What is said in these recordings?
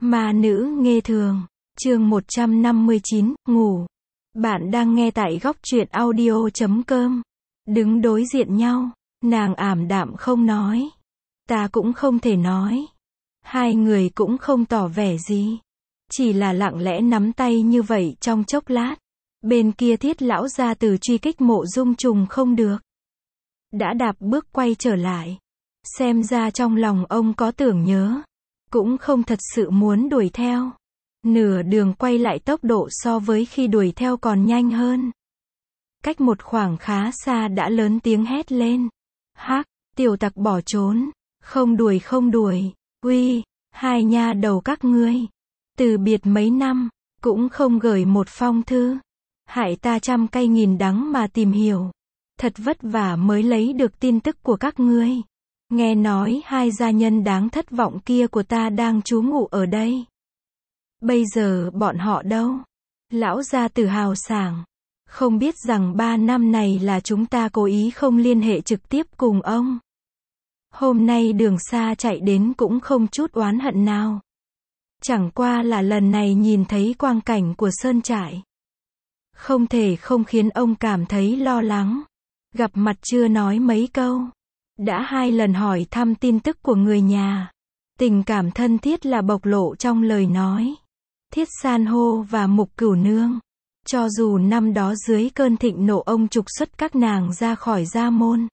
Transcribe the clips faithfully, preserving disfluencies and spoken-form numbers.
Ma nữ nghe thường, chương một trăm năm mươi chín, ngủ. Bạn đang nghe tại góc truyện audio chấm com. Đứng đối diện nhau, nàng ảm đạm không nói. Ta cũng không thể nói. Hai người cũng không tỏ vẻ gì. Chỉ là lặng lẽ nắm tay như vậy trong chốc lát. Bên kia Thiết lão gia từ truy kích Mộ Dung Trùng không được. Đã đạp bước quay trở lại. Xem ra trong lòng ông có tưởng nhớ. Cũng không thật sự muốn đuổi theo. Nửa đường quay lại tốc độ so với khi đuổi theo còn nhanh hơn. Cách một khoảng khá xa đã lớn tiếng hét lên. Hắc, tiểu tặc bỏ trốn. Không đuổi không đuổi. Uy, hai nha đầu các ngươi. Từ biệt mấy năm, cũng không gửi một phong thư. Hại ta trăm cay nghìn đắng mà tìm hiểu. Thật vất vả mới lấy được tin tức của các ngươi. Nghe nói hai gia nhân đáng thất vọng kia của ta đang trú ngụ ở đây. Bây giờ bọn họ đâu? Lão gia tử hào sảng. Không biết rằng ba năm này là chúng ta cố ý không liên hệ trực tiếp cùng ông. Hôm nay đường xa chạy đến cũng không chút oán hận nào. Chẳng qua là lần này nhìn thấy quang cảnh của sơn trại. Không thể không khiến ông cảm thấy lo lắng. Gặp mặt chưa nói mấy câu. Đã hai lần hỏi thăm tin tức của người nhà. Tình cảm thân thiết là bộc lộ trong lời nói. Thiết San hô và Mục Cửu Nương. Cho dù năm đó dưới cơn thịnh nộ ông trục xuất các nàng ra khỏi gia môn.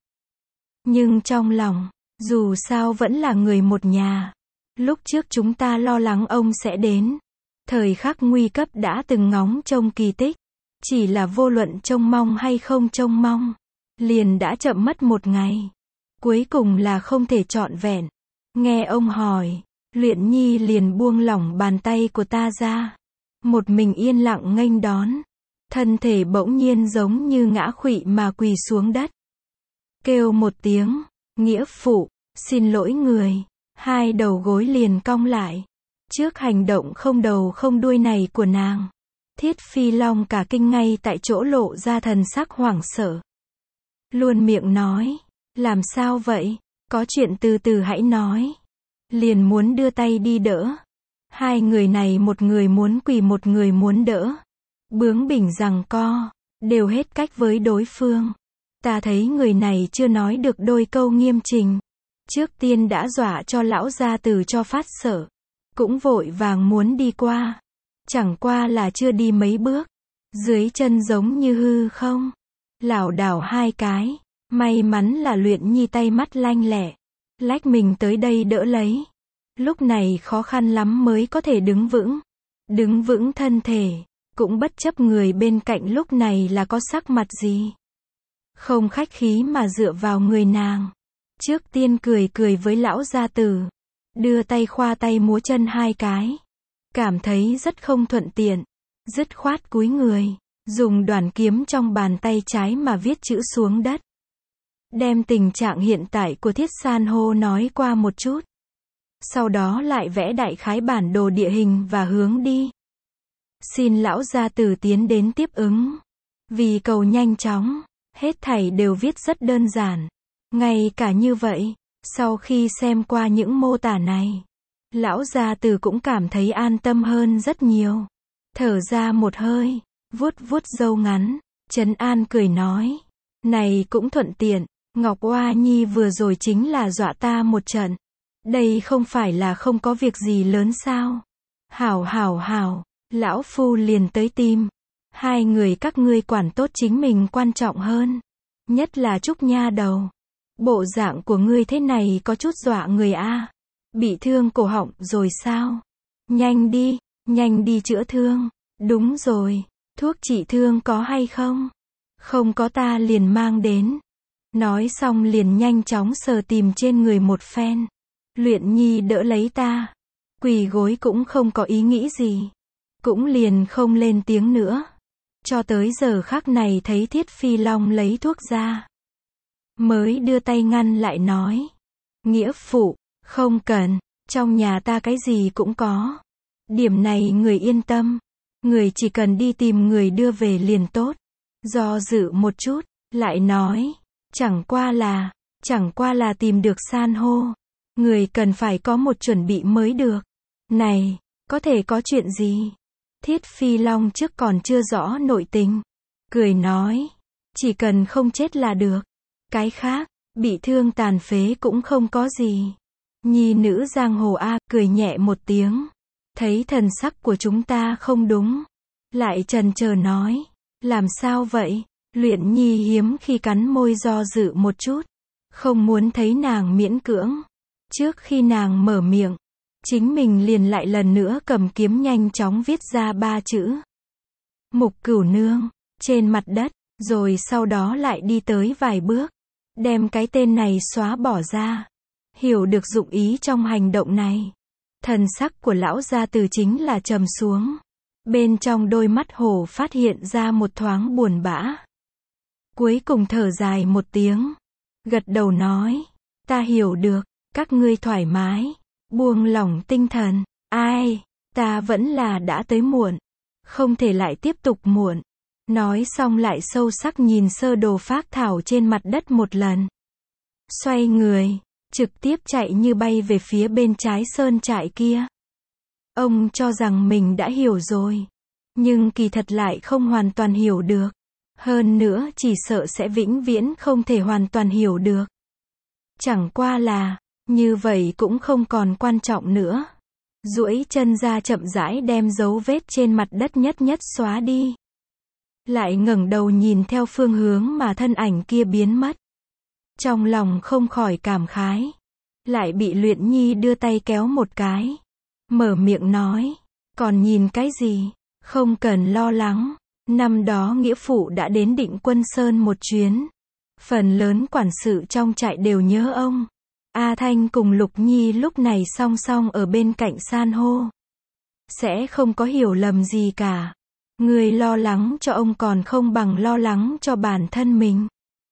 Nhưng trong lòng, dù sao vẫn là người một nhà. Lúc trước chúng ta lo lắng ông sẽ đến. Thời khắc nguy cấp đã từng ngóng trông kỳ tích. Chỉ là vô luận trông mong hay không trông mong. Liền đã chậm mất một ngày. Cuối cùng là không thể trọn vẹn. Nghe ông hỏi, Luyện Nhi liền buông lỏng bàn tay của ta ra. Một mình yên lặng nghênh đón. Thân thể bỗng nhiên giống như ngã khuỵu mà quỳ xuống đất. Kêu một tiếng, nghĩa phụ, xin lỗi người. Hai đầu gối liền cong lại. Trước hành động không đầu không đuôi này của nàng. Thiết Phi Long cả kinh ngay tại chỗ lộ ra thần sắc hoảng sợ. Luôn miệng nói, làm sao vậy, có chuyện từ từ hãy nói. Liền muốn đưa tay đi đỡ. Hai người này một người muốn quỳ một người muốn đỡ. Bướng bỉnh giằng co, đều hết cách với đối phương. Ta thấy người này chưa nói được đôi câu nghiêm trình. Trước tiên đã dọa cho lão gia tử cho phát sợ. Cũng vội vàng muốn đi qua. Chẳng qua là chưa đi mấy bước. Dưới chân giống như hư không. Lảo đảo hai cái. May mắn là Luyện Nhi tay mắt lanh lẹ. Lách mình tới đây đỡ lấy. Lúc này khó khăn lắm mới có thể đứng vững. Đứng vững thân thể. Cũng bất chấp người bên cạnh lúc này là có sắc mặt gì. Không khách khí mà dựa vào người nàng. Trước tiên cười cười với lão gia tử. Đưa tay khoa tay múa chân hai cái. Cảm thấy rất không thuận tiện. Dứt khoát cúi người. Dùng đoàn kiếm trong bàn tay trái mà viết chữ xuống đất. Đem tình trạng hiện tại của Thiết San hô nói qua một chút. Sau đó lại vẽ đại khái bản đồ địa hình và hướng đi. Xin lão gia tử tiến đến tiếp ứng. Vì cầu nhanh chóng, hết thảy đều viết rất đơn giản. Ngay cả như vậy, sau khi xem qua những mô tả này, lão gia tử cũng cảm thấy an tâm hơn rất nhiều. Thở ra một hơi, vuốt vuốt râu ngắn, trấn an cười nói. Này cũng thuận tiện, Ngọc Oa Nhi vừa rồi chính là dọa ta một trận. Đây không phải là không có việc gì lớn sao? Hảo hảo hảo, lão phu liền tới tìm. Hai người các ngươi quản tốt chính mình quan trọng hơn. Nhất là Trúc nha đầu. Bộ dạng của ngươi thế này có chút dọa người a. Bị thương cổ họng rồi sao? Nhanh đi, nhanh đi chữa thương. Đúng rồi, thuốc trị thương có hay không? Không có ta liền mang đến. Nói xong liền nhanh chóng sờ tìm trên người một phen. Luyện Nhi đỡ lấy ta. Quỳ gối cũng không có ý nghĩ gì. Cũng liền không lên tiếng nữa. Cho tới giờ khắc này thấy Thiết Phi Long lấy thuốc ra. Mới đưa tay ngăn lại nói. Nghĩa phụ, không cần, trong nhà ta cái gì cũng có. Điểm này người yên tâm. Người chỉ cần đi tìm người đưa về liền tốt. Do dự một chút, lại nói. Chẳng qua là, chẳng qua là tìm được san hô. Người cần phải có một chuẩn bị mới được. Này, Có thể có chuyện gì? Thiết Phi Long trước còn chưa rõ nội tình. Cười nói. Chỉ cần không chết là được. Cái khác, bị thương tàn phế cũng không có gì. Nhi nữ giang hồ a, cười nhẹ một tiếng. Thấy thần sắc của chúng ta không đúng. Lại chần chờ nói. Làm sao vậy? Luyện Nhi hiếm khi cắn môi do dự một chút. Không muốn thấy nàng miễn cưỡng. Trước khi nàng mở miệng, chính mình liền lại lần nữa cầm kiếm nhanh chóng viết ra ba chữ. Mục Cửu Nương, trên mặt đất, rồi sau đó lại đi tới vài bước. Đem cái tên này xóa bỏ ra. Hiểu được dụng ý trong hành động này. Thần sắc của lão gia tử chính là trầm xuống. Bên trong đôi mắt hổ phát hiện ra một thoáng buồn bã. Cuối cùng thở dài một tiếng. Gật đầu nói. Ta hiểu được, các ngươi thoải mái. Buông lỏng tinh thần. Ai, ta vẫn là đã tới muộn. Không thể lại tiếp tục muộn. Nói xong lại sâu sắc nhìn sơ đồ phác thảo trên mặt đất một lần. Xoay người, trực tiếp chạy như bay về phía bên trái sơn trại kia. Ông cho rằng mình đã hiểu rồi. Nhưng kỳ thật lại không hoàn toàn hiểu được. Hơn nữa chỉ sợ sẽ vĩnh viễn không thể hoàn toàn hiểu được. Chẳng qua là, như vậy cũng không còn quan trọng nữa. Duỗi chân ra chậm rãi đem dấu vết trên mặt đất nhất nhất xóa đi. Lại ngẩng đầu nhìn theo phương hướng mà thân ảnh kia biến mất. Trong lòng không khỏi cảm khái. Lại bị Luyện Nhi đưa tay kéo một cái. Mở miệng nói. Còn nhìn cái gì? Không cần lo lắng. Năm đó nghĩa phụ đã đến Định Quân Sơn một chuyến. Phần lớn quản sự trong trại đều nhớ ông. A Thanh cùng Lục Nhi lúc này song song ở bên cạnh san hô. Sẽ không có hiểu lầm gì cả. Người lo lắng cho ông còn không bằng lo lắng cho bản thân mình.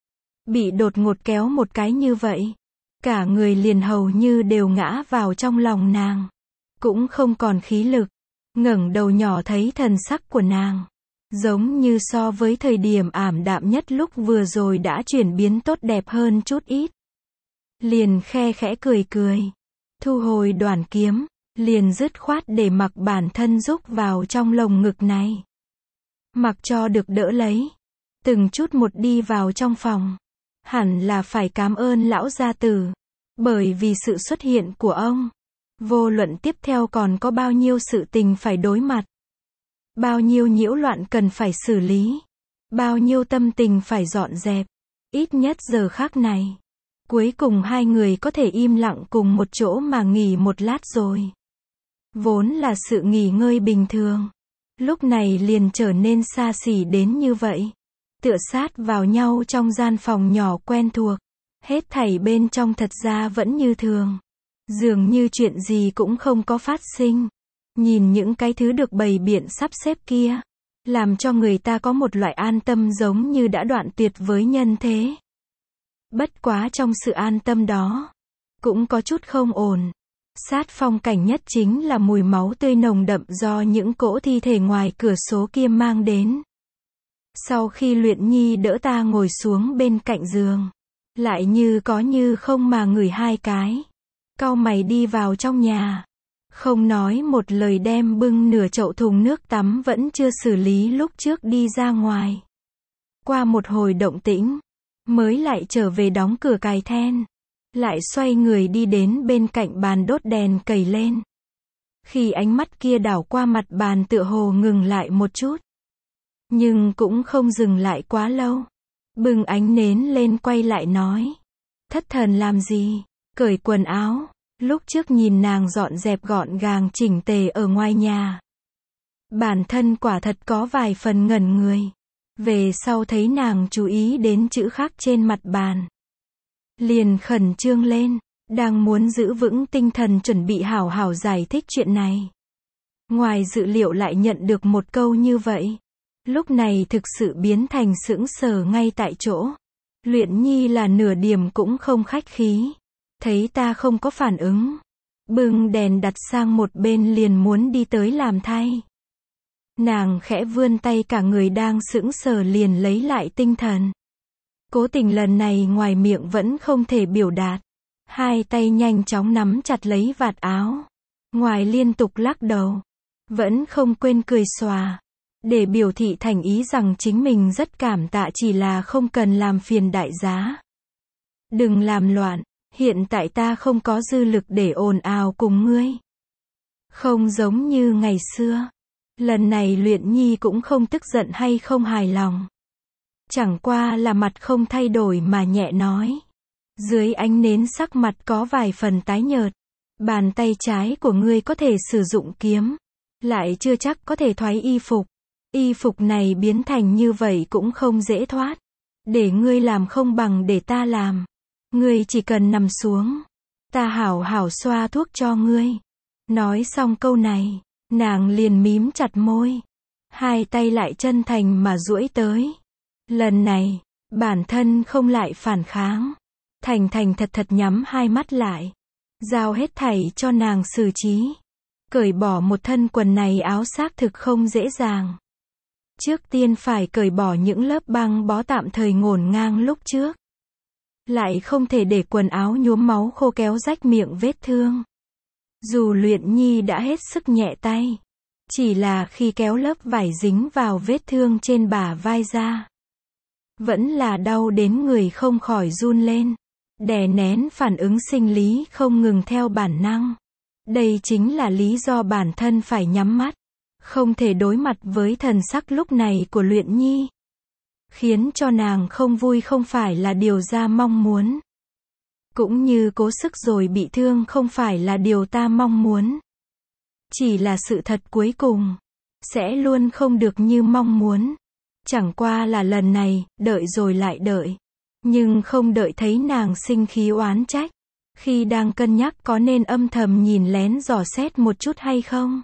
Bị đột ngột kéo một cái như vậy. Cả người liền hầu như đều ngã vào trong lòng nàng. Cũng không còn khí lực. Ngẩng đầu nhỏ thấy thần sắc của nàng. Giống như so với thời điểm ảm đạm nhất lúc vừa rồi đã chuyển biến tốt đẹp hơn chút ít. Liền khe khẽ cười cười. Thu hồi đoản kiếm. Liền dứt khoát để mặc bản thân rúc vào trong lồng ngực này. Mặc cho được đỡ lấy. Từng chút một đi vào trong phòng. Hẳn là phải cảm ơn lão gia tử. Bởi vì sự xuất hiện của ông. Vô luận tiếp theo còn có bao nhiêu sự tình phải đối mặt. Bao nhiêu nhiễu loạn cần phải xử lý. Bao nhiêu tâm tình phải dọn dẹp. Ít nhất giờ khắc này. Cuối cùng hai người có thể im lặng cùng một chỗ mà nghỉ một lát rồi. Vốn là sự nghỉ ngơi bình thường. Lúc này liền trở nên xa xỉ đến như vậy. Tựa sát vào nhau trong gian phòng nhỏ quen thuộc. Hết thảy bên trong thật ra vẫn như thường. Dường như chuyện gì cũng không có phát sinh. Nhìn những cái thứ được bày biện sắp xếp kia. Làm cho người ta có một loại an tâm giống như đã đoạn tuyệt với nhân thế. Bất quá trong sự an tâm đó. Cũng có chút không ổn. Sát phong cảnh nhất chính là mùi máu tươi nồng đậm do những cỗ thi thể ngoài cửa sổ kia mang đến. Sau khi Luyện Nhi đỡ ta ngồi xuống bên cạnh giường. Lại như có như không mà ngửi hai cái. Cau mày đi vào trong nhà. Không nói một lời đem bưng nửa chậu thùng nước tắm vẫn chưa xử lý lúc trước đi ra ngoài. Qua một hồi động tĩnh. Mới lại trở về đóng cửa cài then. Lại xoay người đi đến bên cạnh bàn đốt đèn cầy lên. Khi ánh mắt kia đảo qua mặt bàn tựa hồ ngừng lại một chút. Nhưng cũng không dừng lại quá lâu. Bừng ánh nến lên quay lại nói. Thất thần làm gì? Cởi quần áo. Lúc trước nhìn nàng dọn dẹp gọn gàng chỉnh tề ở ngoài nhà. Bản thân quả thật có vài phần ngẩn người. Về sau thấy nàng chú ý đến chữ khắc trên mặt bàn. Liền khẩn trương lên. Đang muốn giữ vững tinh thần chuẩn bị hảo hảo giải thích chuyện này. Ngoài dự liệu lại nhận được một câu như vậy. Lúc này thực sự biến thành sững sờ ngay tại chỗ. Luyện Nhi là nửa điểm cũng không khách khí. Thấy ta không có phản ứng. Bưng đèn đặt sang một bên liền muốn đi tới làm thay. Nàng khẽ vươn tay cả người đang sững sờ liền lấy lại tinh thần. Cố tình lần này ngoài miệng vẫn không thể biểu đạt. Hai tay nhanh chóng nắm chặt lấy vạt áo. Ngoài liên tục lắc đầu. vẫn không quên cười xòa, để biểu thị thành ý rằng chính mình rất cảm tạ, chỉ là không cần làm phiền đại giá. Đừng làm loạn, hiện tại ta không có dư lực để ồn ào cùng ngươi. Không giống như ngày xưa. Lần này Luyện Nhi cũng không tức giận hay không hài lòng. Chẳng qua là mặt không thay đổi mà nhẹ nói. Dưới ánh nến sắc mặt có vài phần tái nhợt. Bàn tay trái của ngươi có thể sử dụng kiếm, lại chưa chắc có thể thoái y phục. Y phục này biến thành như vậy cũng không dễ thoát. Để ngươi làm không bằng để ta làm. Ngươi chỉ cần nằm xuống, ta hảo hảo xoa thuốc cho ngươi. Nói xong câu này, nàng liền mím chặt môi. Hai tay lại chân thành mà duỗi tới. Lần này, bản thân không lại phản kháng. Thành thành thật thật nhắm hai mắt lại. Giao hết thảy cho nàng xử trí. Cởi bỏ một thân quần này áo xác thực không dễ dàng. Trước tiên phải cởi bỏ những lớp băng bó tạm thời ngổn ngang lúc trước. Lại không thể để quần áo nhuốm máu khô kéo rách miệng vết thương. Dù Luyện Nhi đã hết sức nhẹ tay. Chỉ là khi kéo lớp vải dính vào vết thương trên bả vai ra. Vẫn là đau đến người không khỏi run lên. Đè nén phản ứng sinh lý không ngừng theo bản năng. Đây chính là lý do bản thân phải nhắm mắt. Không thể đối mặt với thần sắc lúc này của Luyện Nhi. Khiến cho nàng không vui không phải là điều ta mong muốn. Cũng như cố sức rồi bị thương không phải là điều ta mong muốn. Chỉ là sự thật cuối cùng sẽ luôn không được như mong muốn. Chẳng qua là lần này, đợi rồi lại đợi. Nhưng không đợi thấy nàng sinh khí oán trách. Khi đang cân nhắc có nên âm thầm nhìn lén dò xét một chút hay không.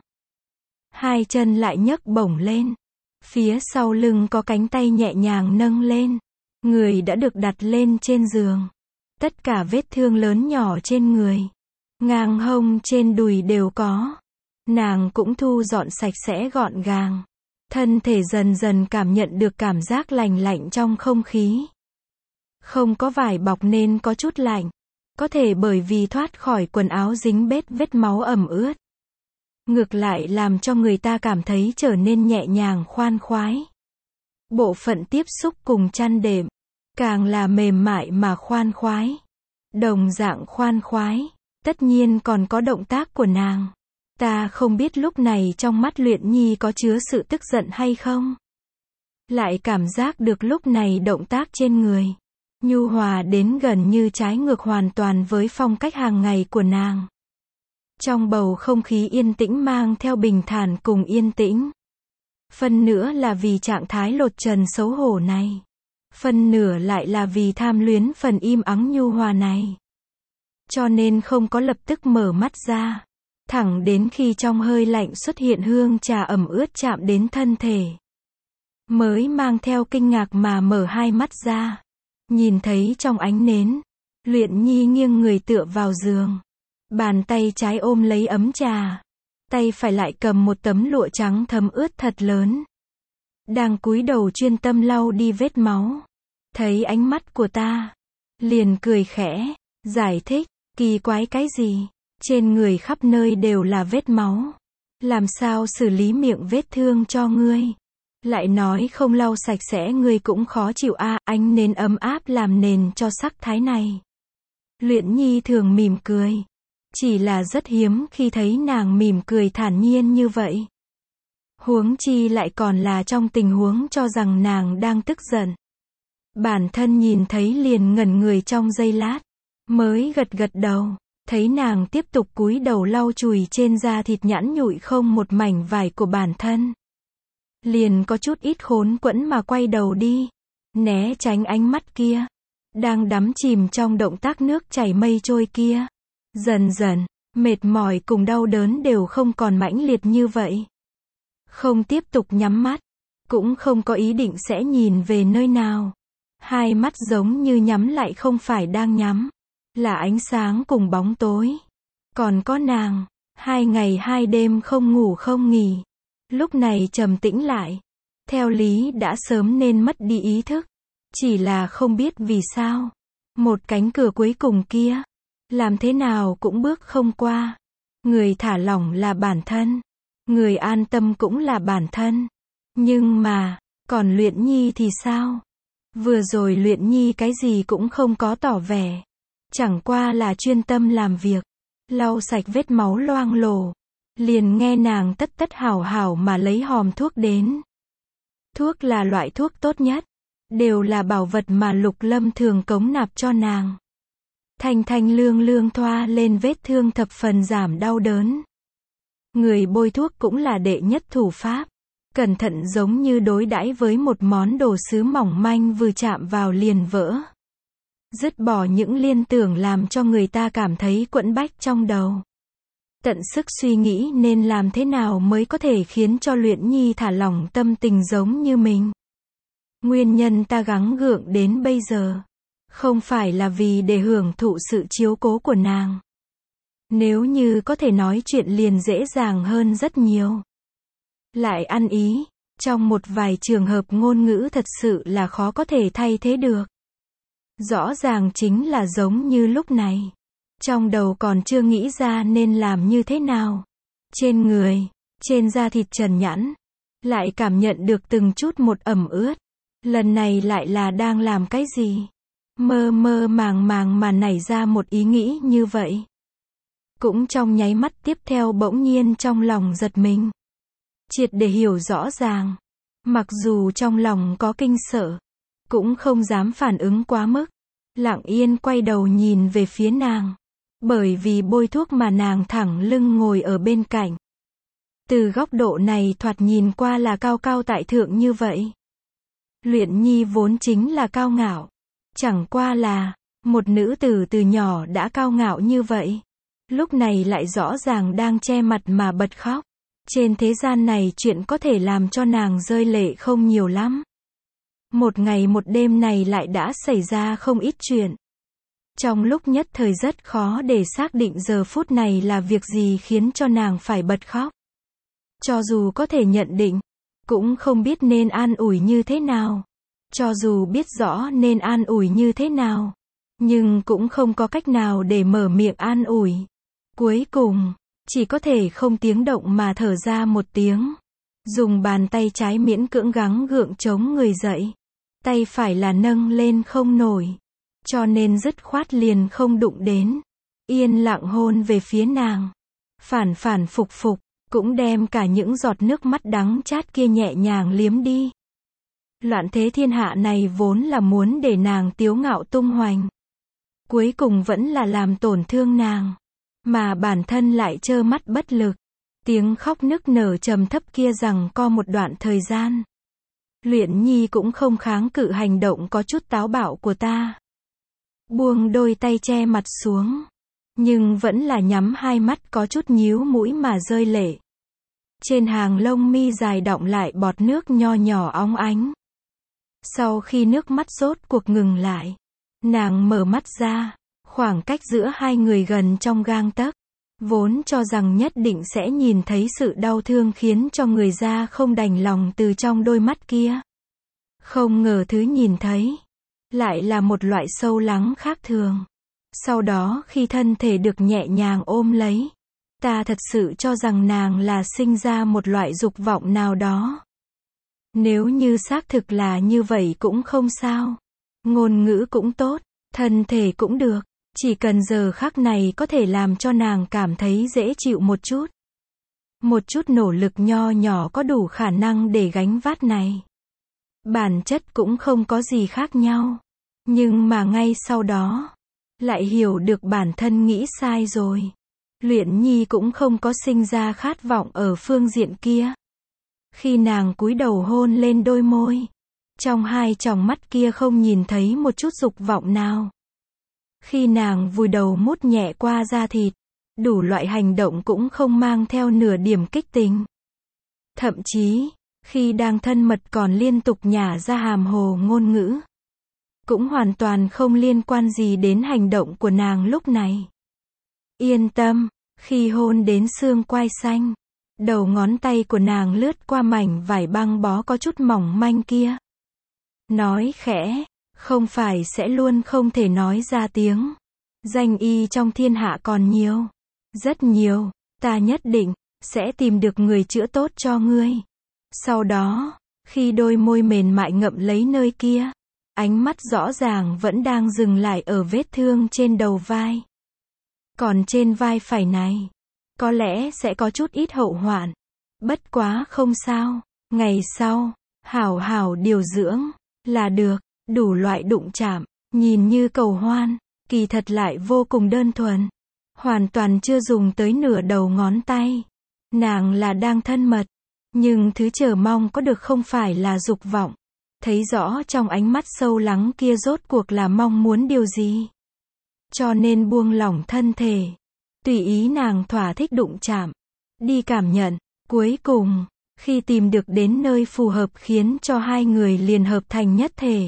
Hai chân lại nhấc bổng lên. Phía sau lưng có cánh tay nhẹ nhàng nâng lên. Người đã được đặt lên trên giường. Tất cả vết thương lớn nhỏ trên người, ngang hông trên đùi đều có. Nàng cũng thu dọn sạch sẽ gọn gàng. Thân thể dần dần cảm nhận được cảm giác lành lạnh trong không khí. Không có vải bọc nên có chút lạnh. Có thể bởi vì thoát khỏi quần áo dính bết vết máu ẩm ướt. Ngược lại làm cho người ta cảm thấy trở nên nhẹ nhàng khoan khoái. Bộ phận tiếp xúc cùng chăn đệm, càng là mềm mại mà khoan khoái. Đồng dạng khoan khoái, tất nhiên còn có động tác của nàng. Ta không biết lúc này trong mắt Luyện Nhi có chứa sự tức giận hay không. Lại cảm giác được lúc này động tác trên người nhu hòa đến gần như trái ngược hoàn toàn với phong cách hàng ngày của nàng. Trong bầu không khí yên tĩnh mang theo bình thản cùng yên tĩnh. Phần nữa là vì trạng thái lột trần xấu hổ này. Phần nửa lại là vì tham luyến phần im ắng nhu hòa này. Cho nên không có lập tức mở mắt ra. Thẳng đến khi trong hơi lạnh xuất hiện hương trà ẩm ướt chạm đến thân thể. Mới mang theo kinh ngạc mà mở hai mắt ra. Nhìn thấy trong ánh nến, Luyện Nhi nghiêng người tựa vào giường. Bàn tay trái ôm lấy ấm trà. Tay phải lại cầm một tấm lụa trắng thấm ướt thật lớn. Đang cúi đầu chuyên tâm lau đi vết máu. Thấy ánh mắt của ta. Liền cười khẽ, giải thích, kỳ quái cái gì? Trên người khắp nơi đều là vết máu. Làm sao xử lý miệng vết thương cho ngươi? Lại nói không lau sạch sẽ ngươi cũng khó chịu a à, anh nên ấm áp làm nền cho sắc thái này. Luyện Nhi thường mỉm cười. Chỉ là rất hiếm khi thấy nàng mỉm cười thản nhiên như vậy. Huống chi lại còn là trong tình huống cho rằng nàng đang tức giận. Bản thân nhìn thấy liền ngẩn người trong giây lát. Mới gật gật đầu. Thấy nàng tiếp tục cúi đầu lau chùi trên da thịt nhẵn nhụi không một mảnh vải của bản thân. Liền có chút ít khốn quẫn mà quay đầu đi. Né tránh ánh mắt kia. Đang đắm chìm trong động tác nước chảy mây trôi kia. Dần dần, mệt mỏi cùng đau đớn đều không còn mãnh liệt như vậy. Không tiếp tục nhắm mắt. Cũng không có ý định sẽ nhìn về nơi nào. Hai mắt giống như nhắm lại không phải đang nhắm. Là ánh sáng cùng bóng tối. Còn có nàng. Hai ngày hai đêm không ngủ không nghỉ. Lúc này trầm tĩnh lại. Theo lý đã sớm nên mất đi ý thức. Chỉ là không biết vì sao. Một cánh cửa cuối cùng kia. Làm thế nào cũng bước không qua. Người thả lỏng là bản thân. Người an tâm cũng là bản thân. Nhưng mà, còn Luyện Nhi thì sao? Vừa rồi Luyện Nhi cái gì cũng không có tỏ vẻ. Chẳng qua là chuyên tâm làm việc. Lau sạch vết máu loang lổ. Liền nghe nàng tất tất hảo hảo mà lấy hòm thuốc đến. Thuốc là loại thuốc tốt nhất. Đều là bảo vật mà Lục Lâm thường cống nạp cho nàng. Thanh thanh lương lương thoa lên vết thương thập phần giảm đau đớn. Người bôi thuốc cũng là đệ nhất thủ pháp. Cẩn thận giống như đối đãi với một món đồ sứ mỏng manh vừa chạm vào liền vỡ. Dứt bỏ những liên tưởng làm cho người ta cảm thấy quẫn bách trong đầu. Tận sức suy nghĩ nên làm thế nào mới có thể khiến cho Luyện Nhi thả lỏng tâm tình giống như mình. Nguyên nhân ta gắng gượng đến bây giờ. Không phải là vì để hưởng thụ sự chiếu cố của nàng. Nếu như có thể nói chuyện liền dễ dàng hơn rất nhiều. Lại ăn ý, trong một vài trường hợp ngôn ngữ thật sự là khó có thể thay thế được. Rõ ràng chính là giống như lúc này. Trong đầu còn chưa nghĩ ra nên làm như thế nào. Trên người, trên da thịt trần nhẵn, lại cảm nhận được từng chút một ẩm ướt. Lần này lại là đang làm cái gì? Mơ mơ màng màng mà nảy ra một ý nghĩ như vậy. Cũng trong nháy mắt tiếp theo bỗng nhiên trong lòng giật mình. Triệt để hiểu rõ ràng. Mặc dù trong lòng có kinh sợ, cũng không dám phản ứng quá mức. Lặng yên quay đầu nhìn về phía nàng. Bởi vì bôi thuốc mà nàng thẳng lưng ngồi ở bên cạnh. Từ góc độ này thoạt nhìn qua là cao cao tại thượng như vậy. Luyện Nhi vốn chính là cao ngạo. Chẳng qua là, một nữ tử từ nhỏ đã cao ngạo như vậy. Lúc này lại rõ ràng đang che mặt mà bật khóc. Trên thế gian này chuyện có thể làm cho nàng rơi lệ không nhiều lắm. Một ngày một đêm này lại đã xảy ra không ít chuyện. Trong lúc nhất thời rất khó để xác định giờ phút này là việc gì khiến cho nàng phải bật khóc. Cho dù có thể nhận định, cũng không biết nên an ủi như thế nào. Cho dù biết rõ nên an ủi như thế nào, nhưng cũng không có cách nào để mở miệng an ủi. Cuối cùng, chỉ có thể không tiếng động mà thở ra một tiếng. Dùng bàn tay trái miễn cưỡng gắng gượng chống người dậy. Tay phải là nâng lên không nổi. Cho nên dứt khoát liền không đụng đến. Yên lặng hôn về phía nàng. Phản phản phục phục, cũng đem cả những giọt nước mắt đắng chát kia nhẹ nhàng liếm đi. Loạn thế thiên hạ này vốn là muốn để nàng tiếu ngạo tung hoành. Cuối cùng vẫn là làm tổn thương nàng. Mà bản thân lại trơ mắt bất lực. Tiếng khóc nức nở trầm thấp kia rằng co một đoạn thời gian. Luyện Nhi cũng không kháng cự hành động có chút táo bạo của ta. Buông đôi tay che mặt xuống. Nhưng vẫn là nhắm hai mắt có chút nhíu mũi mà rơi lệ. Trên hàng lông mi dài đọng lại bọt nước nho nhỏ óng ánh. Sau khi nước mắt rốt cuộc ngừng lại, nàng mở mắt ra, khoảng cách giữa hai người gần trong gang tấc. Vốn cho rằng nhất định sẽ nhìn thấy sự đau thương khiến cho người ra không đành lòng từ trong đôi mắt kia. Không ngờ thứ nhìn thấy, lại là một loại sâu lắng khác thường. Sau đó khi thân thể được nhẹ nhàng ôm lấy, ta thật sự cho rằng nàng là sinh ra một loại dục vọng nào đó. Nếu như xác thực là như vậy cũng không sao. Ngôn ngữ cũng tốt, thân thể cũng được. Chỉ cần giờ khắc này có thể làm cho nàng cảm thấy dễ chịu một chút. Một chút nỗ lực nho nhỏ có đủ khả năng để gánh vác này. Bản chất cũng không có gì khác nhau. Nhưng mà ngay sau đó, lại hiểu được bản thân nghĩ sai rồi. Luyện Nhi cũng không có sinh ra khát vọng ở phương diện kia. Khi nàng cúi đầu hôn lên đôi môi, trong hai tròng mắt kia không nhìn thấy một chút dục vọng nào. Khi nàng vùi đầu mút nhẹ qua da thịt, đủ loại hành động cũng không mang theo nửa điểm kích tình. Thậm chí, khi đang thân mật còn liên tục nhả ra hàm hồ ngôn ngữ. Cũng hoàn toàn không liên quan gì đến hành động của nàng lúc này. Yên tâm, khi hôn đến xương quai xanh, đầu ngón tay của nàng lướt qua mảnh vải băng bó có chút mỏng manh kia. Nói khẽ, không phải sẽ luôn không thể nói ra tiếng. Danh y trong thiên hạ còn nhiều, rất nhiều, ta nhất định sẽ tìm được người chữa tốt cho ngươi. Sau đó, khi đôi môi mềm mại ngậm lấy nơi kia, ánh mắt rõ ràng vẫn đang dừng lại ở vết thương trên đầu vai. Còn trên vai phải này, có lẽ sẽ có chút ít hậu hoạn. Bất quá không sao, ngày sau, hảo hảo điều dưỡng, là được, đủ loại đụng chạm, nhìn như cầu hoan, kỳ thật lại vô cùng đơn thuần. Hoàn toàn chưa dùng tới nửa đầu ngón tay. Nàng là đang thân mật, nhưng thứ chờ mong có được không phải là dục vọng. Thấy rõ trong ánh mắt sâu lắng kia rốt cuộc là mong muốn điều gì. Cho nên buông lỏng thân thể, tùy ý nàng thỏa thích đụng chạm, đi cảm nhận. Cuối cùng, khi tìm được đến nơi phù hợp khiến cho hai người liền hợp thành nhất thể,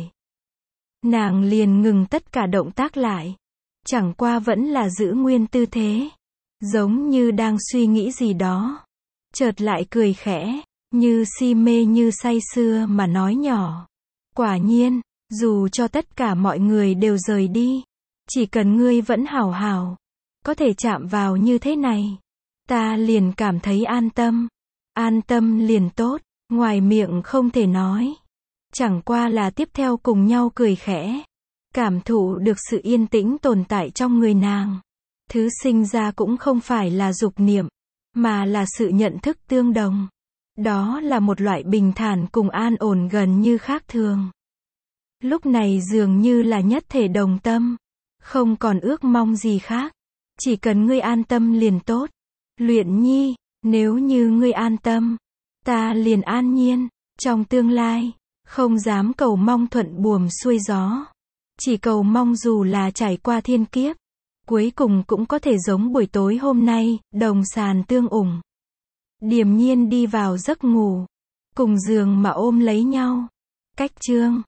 nàng liền ngừng tất cả động tác lại. Chẳng qua vẫn là giữ nguyên tư thế, giống như đang suy nghĩ gì đó. Chợt lại cười khẽ, như si mê như say sưa mà nói nhỏ. Quả nhiên, dù cho tất cả mọi người đều rời đi, chỉ cần ngươi vẫn hảo hảo, có thể chạm vào như thế này, ta liền cảm thấy an tâm. An tâm liền tốt, ngoài miệng không thể nói. Chẳng qua là tiếp theo cùng nhau cười khẽ. Cảm thụ được sự yên tĩnh tồn tại trong người nàng. Thứ sinh ra cũng không phải là dục niệm, mà là sự nhận thức tương đồng. Đó là một loại bình thản cùng an ổn gần như khác thường. Lúc này dường như là nhất thể đồng tâm. Không còn ước mong gì khác. Chỉ cần ngươi an tâm liền tốt. Luyện nhi, nếu như ngươi an tâm, ta liền an nhiên. Trong tương lai, không dám cầu mong thuận buồm xuôi gió. Chỉ cầu mong dù là trải qua thiên kiếp, cuối cùng cũng có thể giống buổi tối hôm nay, đồng sàn tương ủng. Điềm nhiên đi vào giấc ngủ, cùng giường mà ôm lấy nhau. Cách chương